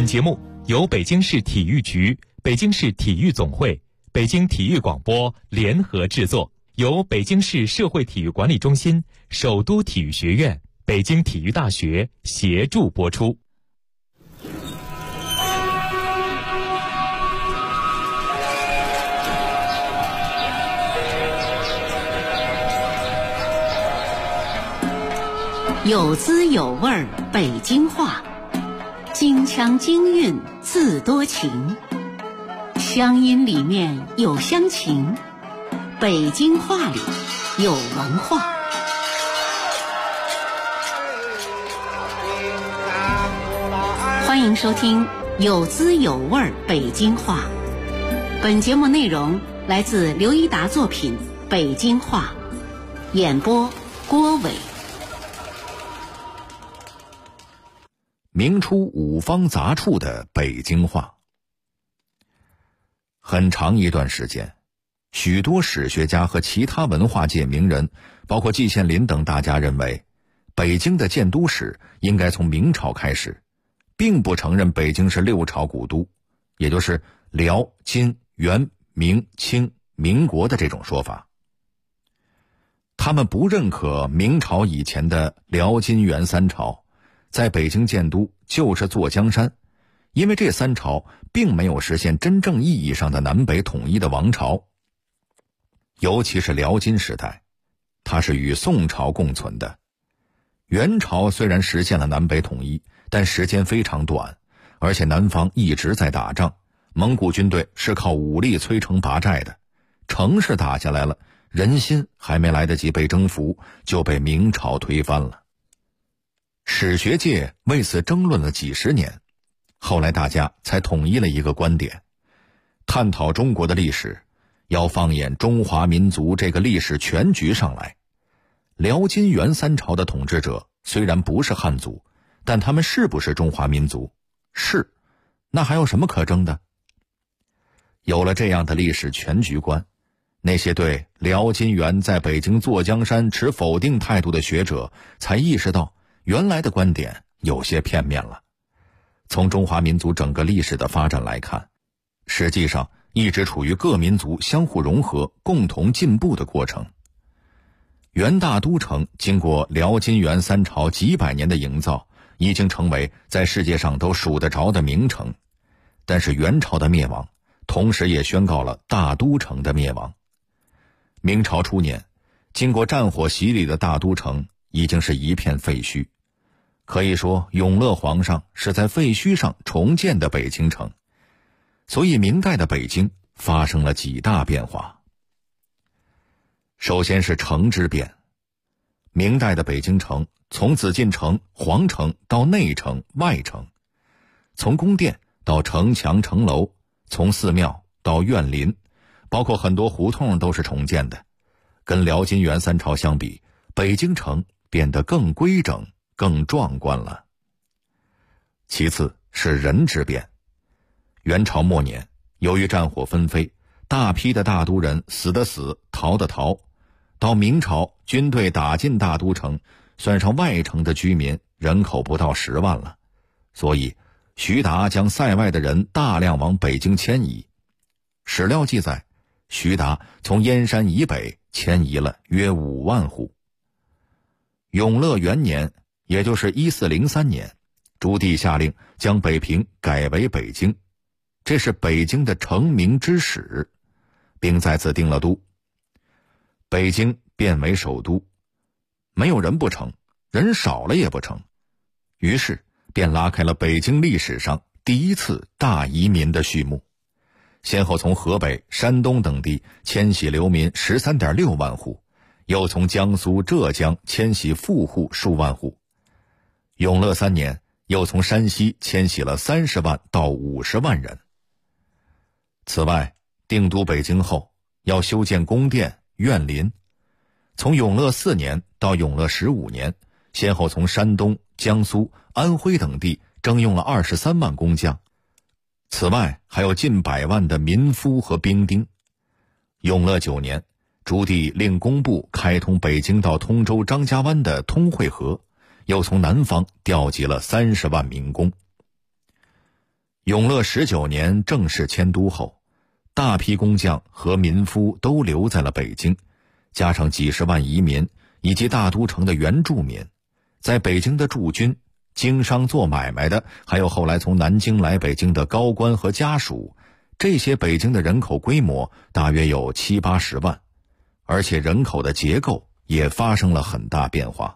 本节目由北京市体育局、北京市体育总会、北京体育广播联合制作，由北京市社会体育管理中心、首都体育学院、北京体育大学协助播出。 有滋有味儿北京话，京腔京韵自多情，乡音里面有乡情，北京话里有文化。欢迎收听有滋有味儿北京话。本节目内容来自刘一达作品《北京话》，演播郭伟。 明初五方杂处的北京话。很长一段时间，许多史学家和其他文化界名人，包括季羡林等大家认为，北京的建都史应该从明朝开始，并不承认北京是六朝古都，也就是辽、金、元、明、清、民国的这种说法。他们不认可明朝以前的辽、金、元三朝在北京建都就是坐江山，因为这三朝并没有实现真正意义上的南北统一的王朝。尤其是辽金时代，它是与宋朝共存的。元朝虽然实现了南北统一，但时间非常短，而且南方一直在打仗，蒙古军队是靠武力摧城拔寨的，城市打下来了，人心还没来得及被征服，就被明朝推翻了。史学界为此争论了几十年，后来大家才统一了一个观点：探讨中国的历史，要放眼中华民族这个历史全局上来。辽金元三朝的统治者虽然不是汉族，但他们是不是中华民族？是，那还有什么可争的？有了这样的历史全局观，那些对辽金元在北京坐江山持否定态度的学者才意识到，原来的观点有些片面了。从中华民族整个历史的发展来看，实际上一直处于各民族相互融合、共同进步的过程。元大都城经过辽金元三朝几百年的营造，已经成为在世界上都数得着的名城。但是元朝的灭亡，同时也宣告了大都城的灭亡。明朝初年，经过战火洗礼的大都城已经是一片废墟，可以说永乐皇上是在废墟上重建的北京城。所以明代的北京发生了几大变化。首先是城之变。明代的北京城从紫禁城、皇城到内城、外城，从宫殿到城墙、城楼，从寺庙到院林，包括很多胡同都是重建的。跟辽金元三朝相比，北京城变得更规整、更壮观了。其次是人之变。元朝末年，由于战火纷飞，大批的大都人死的死，逃的逃。到明朝，军队打进大都城，算上外城的居民，人口不到10万了。所以徐达将塞外的人大量往北京迁移。史料记载，徐达从燕山以北迁移了约5万户。永乐元年，也就是1403年，朱棣下令将北平改为北京，这是北京的成名之始，并在此定了都。北京变为首都，没有人不成，人少了也不成，于是便拉开了北京历史上第一次大移民的序幕，先后从河北、山东等地迁徙流民 13.6 万户，又从江苏、浙江迁徙富户数万户。永乐3年，又从山西迁徙了30万到50万人。此外，定都北京后，要修建宫殿、院林。从永乐4年到永乐15年，先后从山东、江苏、安徽等地征用了23万工匠。此外，还有近100万的民夫和兵丁。永乐9年，朱棣令工部开通北京到通州张家湾的通惠河，又从南方调集了30万民工。 永乐19年正式迁都后，大批工匠和民夫都留在了北京，加上几十万移民以及大都城的原住民，在北京的驻军、经商做买卖的，还有后来从南京来北京的高官和家属，这些北京的人口规模大约有70-80万，而且人口的结构也发生了很大变化。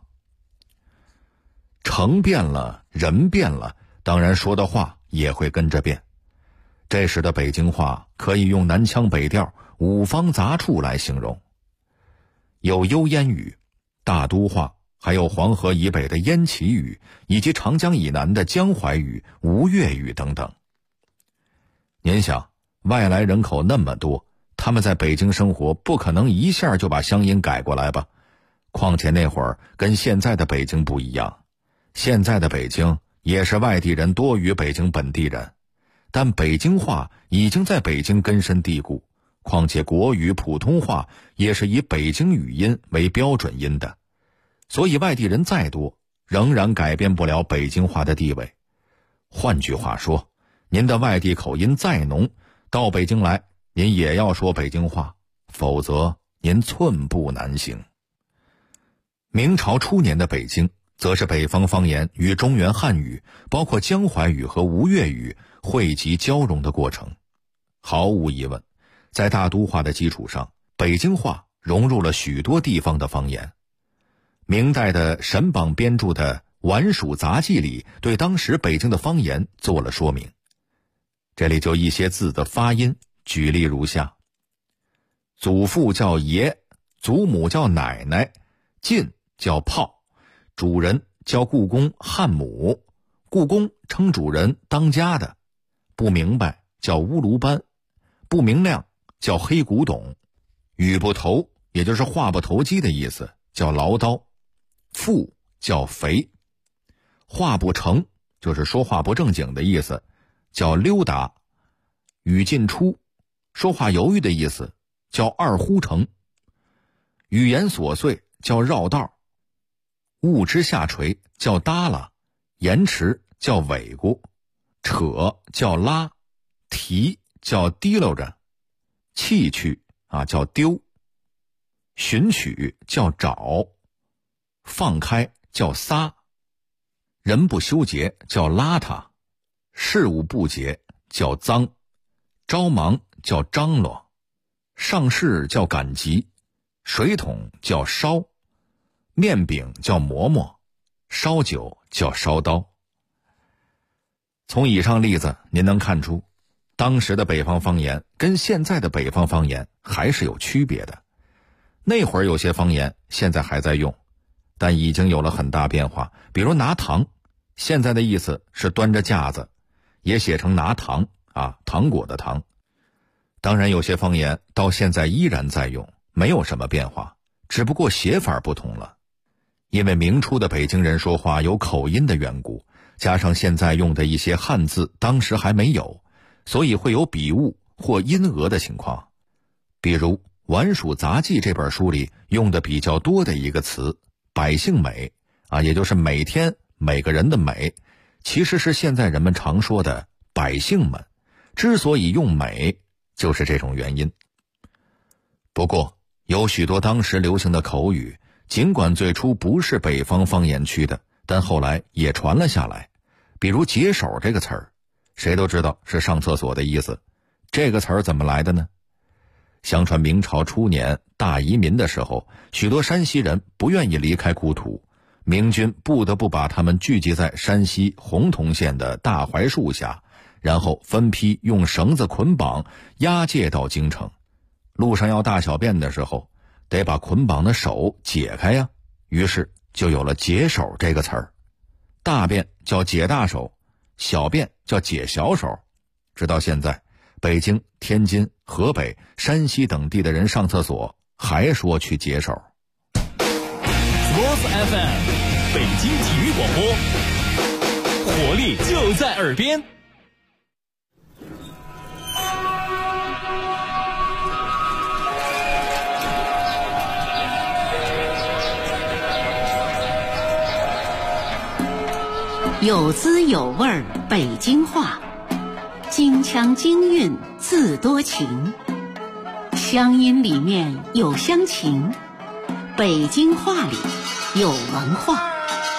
城变了，人变了，当然说的话也会跟着变。这时的北京话可以用南腔北调、五方杂处来形容，有幽燕语、大都话，还有黄河以北的燕齐语，以及长江以南的江淮语、吴越语等等。您想，外来人口那么多，他们在北京生活，不可能一下就把乡音改过来吧？况且那会儿跟现在的北京不一样，现在的北京也是外地人多于北京本地人，但北京话已经在北京根深蒂固，况且国语、普通话也是以北京语音为标准音的，所以外地人再多，仍然改变不了北京话的地位。换句话说，您的外地口音再浓，到北京来，您也要说北京话，否则您寸步难行。明朝初年的北京，则是北方方言与中原汉语，包括江淮语和吴越语汇集交融的过程。毫无疑问，在大都话的基础上，北京话融入了许多地方的方言。明代的沈榜编著的《晚蜀杂记》里对当时北京的方言做了说明。这里就一些字的发音举例如下：祖父叫爷，祖母叫奶奶，进叫炮，主人叫故宫汉母，故宫称主人当家的，不明白叫乌卢班，不明亮叫黑古董，语不投也就是话不投机的意思，叫唠叨，富叫肥，话不成就是说话不正经的意思，叫溜达，语进出说话犹豫的意思，叫二呼成，语言琐碎叫绕道，物之下垂叫耷拉，延迟叫尾咕，扯叫拉，提叫提溜着，弃去叫丢，寻取叫找，放开叫撒，人不修洁叫邋遢，事物不洁叫脏，着忙叫张罗，上市叫赶集，水桶叫烧，面饼叫馍馍，烧酒叫烧刀。从以上例子您能看出，当时的北方方言跟现在的北方方言还是有区别的。那会儿有些方言现在还在用，但已经有了很大变化。比如拿糖，现在的意思是端着架子，也写成拿糖糖果的糖。当然有些方言到现在依然在用，没有什么变化，只不过写法不同了。因为明初的北京人说话有口音的缘故，加上现在用的一些汉字当时还没有，所以会有笔误或音讹的情况。比如《晚蜀杂记》这本书里用的比较多的一个词百姓美也就是每天每个人的美，其实是现在人们常说的百姓们，之所以用美就是这种原因。不过有许多当时流行的口语，尽管最初不是北方方言区的，但后来也传了下来。比如解手这个词儿，谁都知道是上厕所的意思，这个词儿怎么来的呢？相传明朝初年大移民的时候，许多山西人不愿意离开故土，明军不得不把他们聚集在山西洪洞县的大槐树下，然后分批用绳子捆绑押解到京城。路上要大小便的时候，得把捆绑的手解开呀，于是就有了解手这个词儿。大便叫解大手，小便叫解小手。直到现在，北京、天津、河北、山西等地的人上厕所还说去解手。 Sports FM 北京体育广播，活力就在耳边。 有滋有味北京话， 京腔京韵自多情，乡音里面有乡情，北京话里有文化。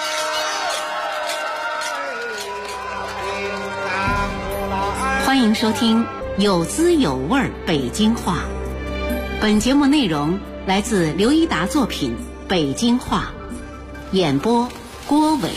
欢迎收听有滋有味北京话。本节目内容来自刘一达作品《北京话》，演播郭伟。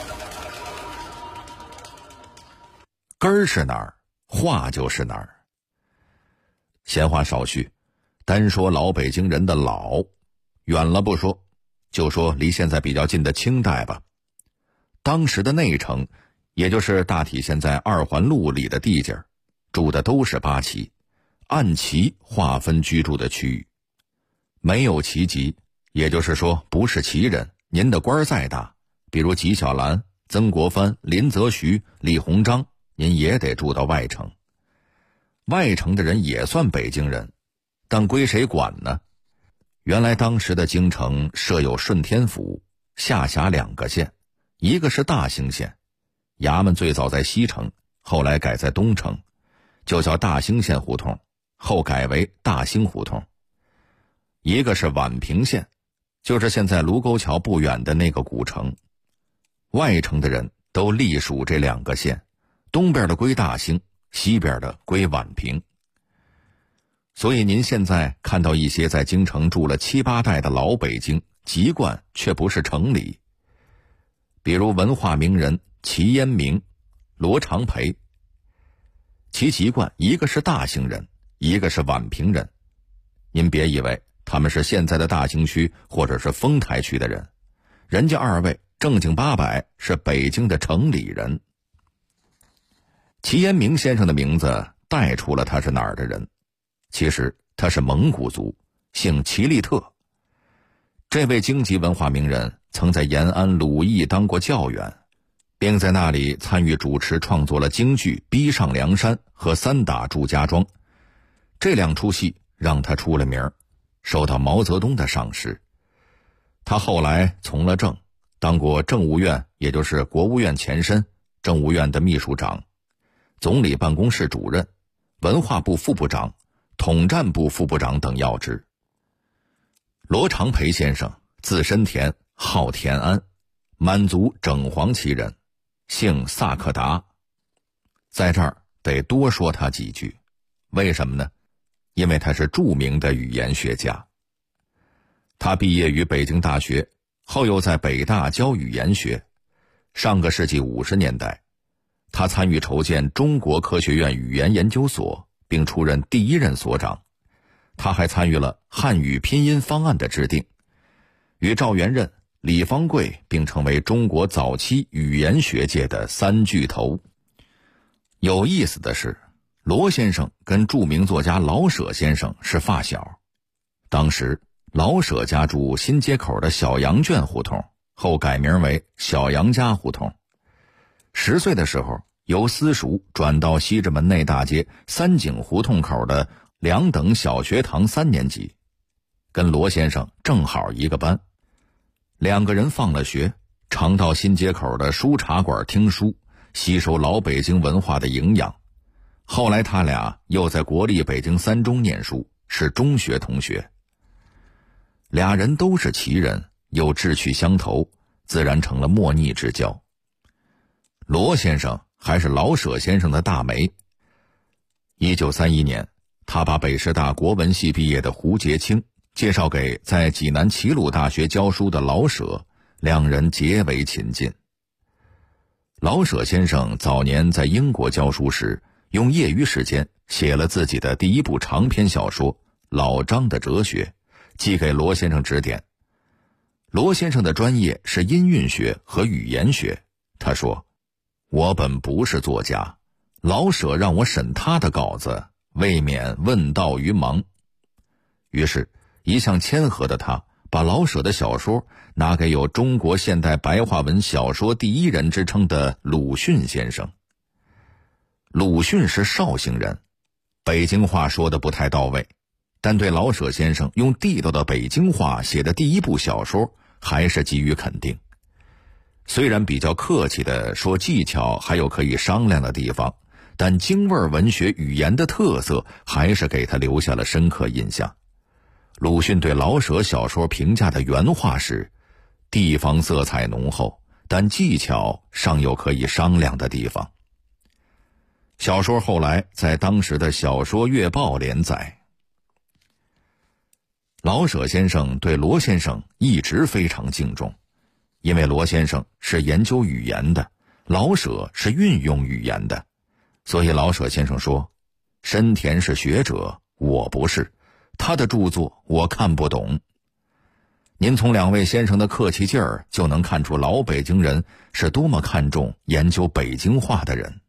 根儿是哪儿，话就是哪儿。闲话少叙，单说老北京人的老，远了不说，就说离现在比较近的清代吧。当时的内城，也就是大体现在二环路里的地界，住的都是八旗，按旗划分居住的区域。没有旗籍，也就是说不是旗人，您的官再大，比如纪晓岚、曾国藩、林则徐、李鸿章，您也得住到外城。外城的人也算北京人，但归谁管呢？原来当时的京城设有顺天府，下辖2个县，一个是大兴县，衙门最早在西城，后来改在东城，就叫大兴县胡同，后改为大兴胡同。一个是宛平县，就是现在卢沟桥不远的那个古城。外城的人都隶属这2个县，东边的归大兴，西边的归宛平。所以您现在看到一些在京城住了7、8代的老北京，籍贯却不是城里。比如文化名人齐烟明、罗长培，其籍贯一个是大兴人，一个是宛平人。您别以为他们是现在的大兴区或者是丰台区的人，人家2位正经八百是北京的城里人。齐烟明先生的名字带出了他是哪儿的人，其实他是蒙古族，姓齐利特。这位京籍文化名人曾在延安鲁艺当过教员，并在那里参与主持创作了京剧《逼上梁山》和《三打祝家庄》，这2出戏让他出了名，受到毛泽东的赏识。他后来从了政，当过政务院，也就是国务院前身政务院的秘书长，总理办公室主任，文化部副部长，统战部副部长等要职。罗长培先生字申田，号田安，满族整黄旗人，姓萨克达。在这儿得多说他几句，为什么呢？因为他是著名的语言学家。他毕业于北京大学，后又在北大教语言学。上个世纪50年代，他参与筹建中国科学院语言研究所，并出任第1任所长。他还参与了汉语拼音方案的制定，与赵元任、李方贵并成为中国早期语言学界的3巨头。有意思的是，罗先生跟著名作家老舍先生是发小。当时老舍家住新街口的小羊圈胡同，后改名为小杨家胡同。10岁的时候，由私塾转到西直门内大街三井胡同口的2等小学堂3年级，跟罗先生正好一个班。2个人放了学，常到新街口的书茶馆听书，吸收老北京文化的营养。后来他俩又在国立北京3中念书，是中学同学。俩人都是旗人，又志趣相投，自然成了莫逆之交。罗先生还是老舍先生的大媒。1931年，他把北师大国文系毕业的胡洁清介绍给在济南齐鲁大学教书的老舍，2人结为亲近。老舍先生早年在英国教书时，用业余时间写了自己的第1部长篇小说《老张的哲学》，寄给罗先生指点。罗先生的专业是音韵学和语言学，他说：“我本不是作家，老舍让我审他的稿子，未免问道于盲。”于是一向谦和的他把老舍的小说拿给有中国现代白话文小说第1人之称的鲁迅先生。鲁迅是绍兴人，北京话说的不太到位，但对老舍先生用地道的北京话写的第1部小说还是给予肯定。虽然比较客气的说技巧还有可以商量的地方， 但京味文学语言的特色还是给他留下了深刻印象。鲁迅对老舍小说评价的原话是：地方色彩浓厚，但技巧尚有可以商量的地方。小说后来在当时的小说月报连载。老舍先生对罗先生一直非常敬重，因为罗先生是研究语言的，老舍是运用语言的，所以老舍先生说，深田是学者，我不是，他的著作我看不懂。您从两位先生的客气劲儿就能看出老北京人是多么看重研究北京话的人。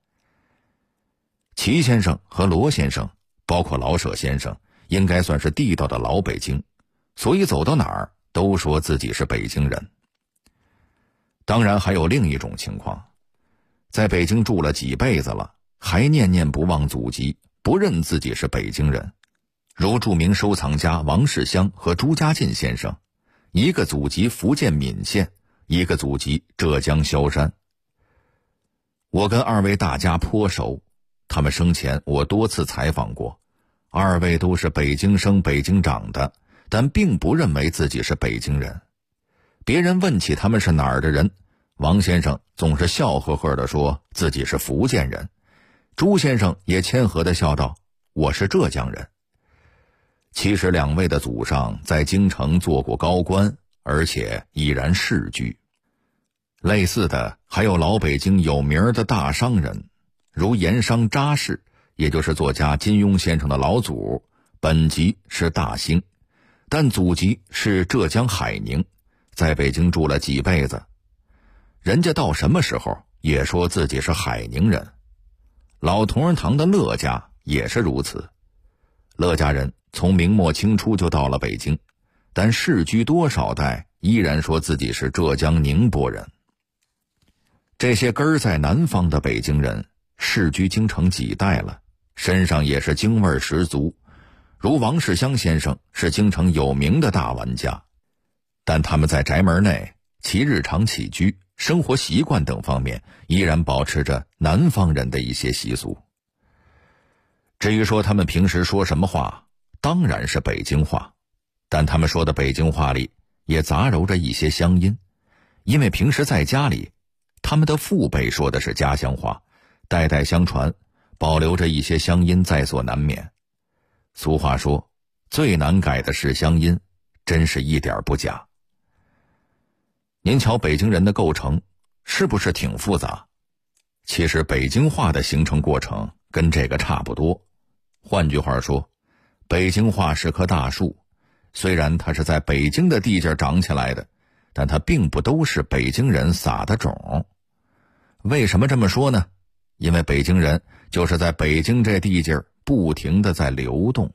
齐先生和罗先生，包括老舍先生，应该算是地道的老北京，所以走到哪儿都说自己是北京人。当然还有另一种情况，在北京住了几辈子了，还念念不忘祖籍，不认自己是北京人，如著名收藏家王世襄和朱家进先生，一个祖籍福建闽县，一个祖籍浙江萧山。我跟二位大家颇熟，他们生前我多次采访过，二位都是北京生北京长的，但并不认为自己是北京人。别人问起他们是哪儿的人，王先生总是笑呵呵地说自己是福建人，朱先生也谦和地笑道，我是浙江人。其实两位的祖上在京城做过高官，而且已然世居。类似的还有老北京有名的大商人，如盐商查氏，也就是作家金庸先生的老祖，本籍是大兴，但祖籍是浙江海宁，在北京住了几辈子。人家到什么时候也说自己是海宁人。老同仁堂的乐家也是如此，乐家人从明末清初就到了北京，但世居多少代依然说自己是浙江宁波人。这些根儿在南方的北京人世居京城几代了，身上也是京味十足，如王世襄先生是京城有名的大玩家，但他们在宅门内其日常起居、生活习惯等方面依然保持着南方人的一些习俗。至于说他们平时说什么话，当然是北京话，但他们说的北京话里也杂糅着一些乡音，因为平时在家里他们的父辈说的是家乡话，代代相传，保留着一些乡音在所难免。俗话说，最难改的是乡音，真是一点不假。您瞧北京人的构成是不是挺复杂？其实北京话的形成过程跟这个差不多。换句话说，北京话是棵大树，虽然它是在北京的地界长起来的，但它并不都是北京人撒的种。为什么这么说呢？因为北京人就是在北京这地界不停地在流动。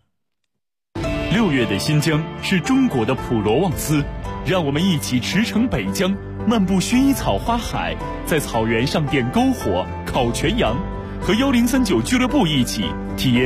6月的新疆是中国的普罗旺斯，让我们一起驰骋北疆，漫步薰衣草花海，在草原上点篝火、烤全羊，和1039俱乐部一起体验